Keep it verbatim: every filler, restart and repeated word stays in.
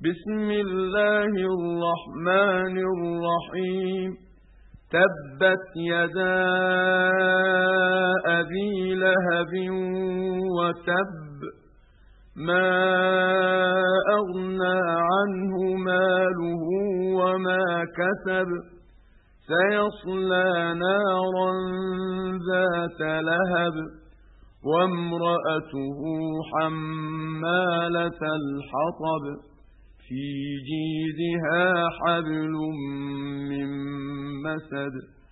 بسم الله الرحمن الرحيم تبت يدا أبي لهب وتب ما أغنى عنه ماله وما كسب سيصلى نارا ذات لهب وامرأته حمالة الحطب في جيدها حبل من مسد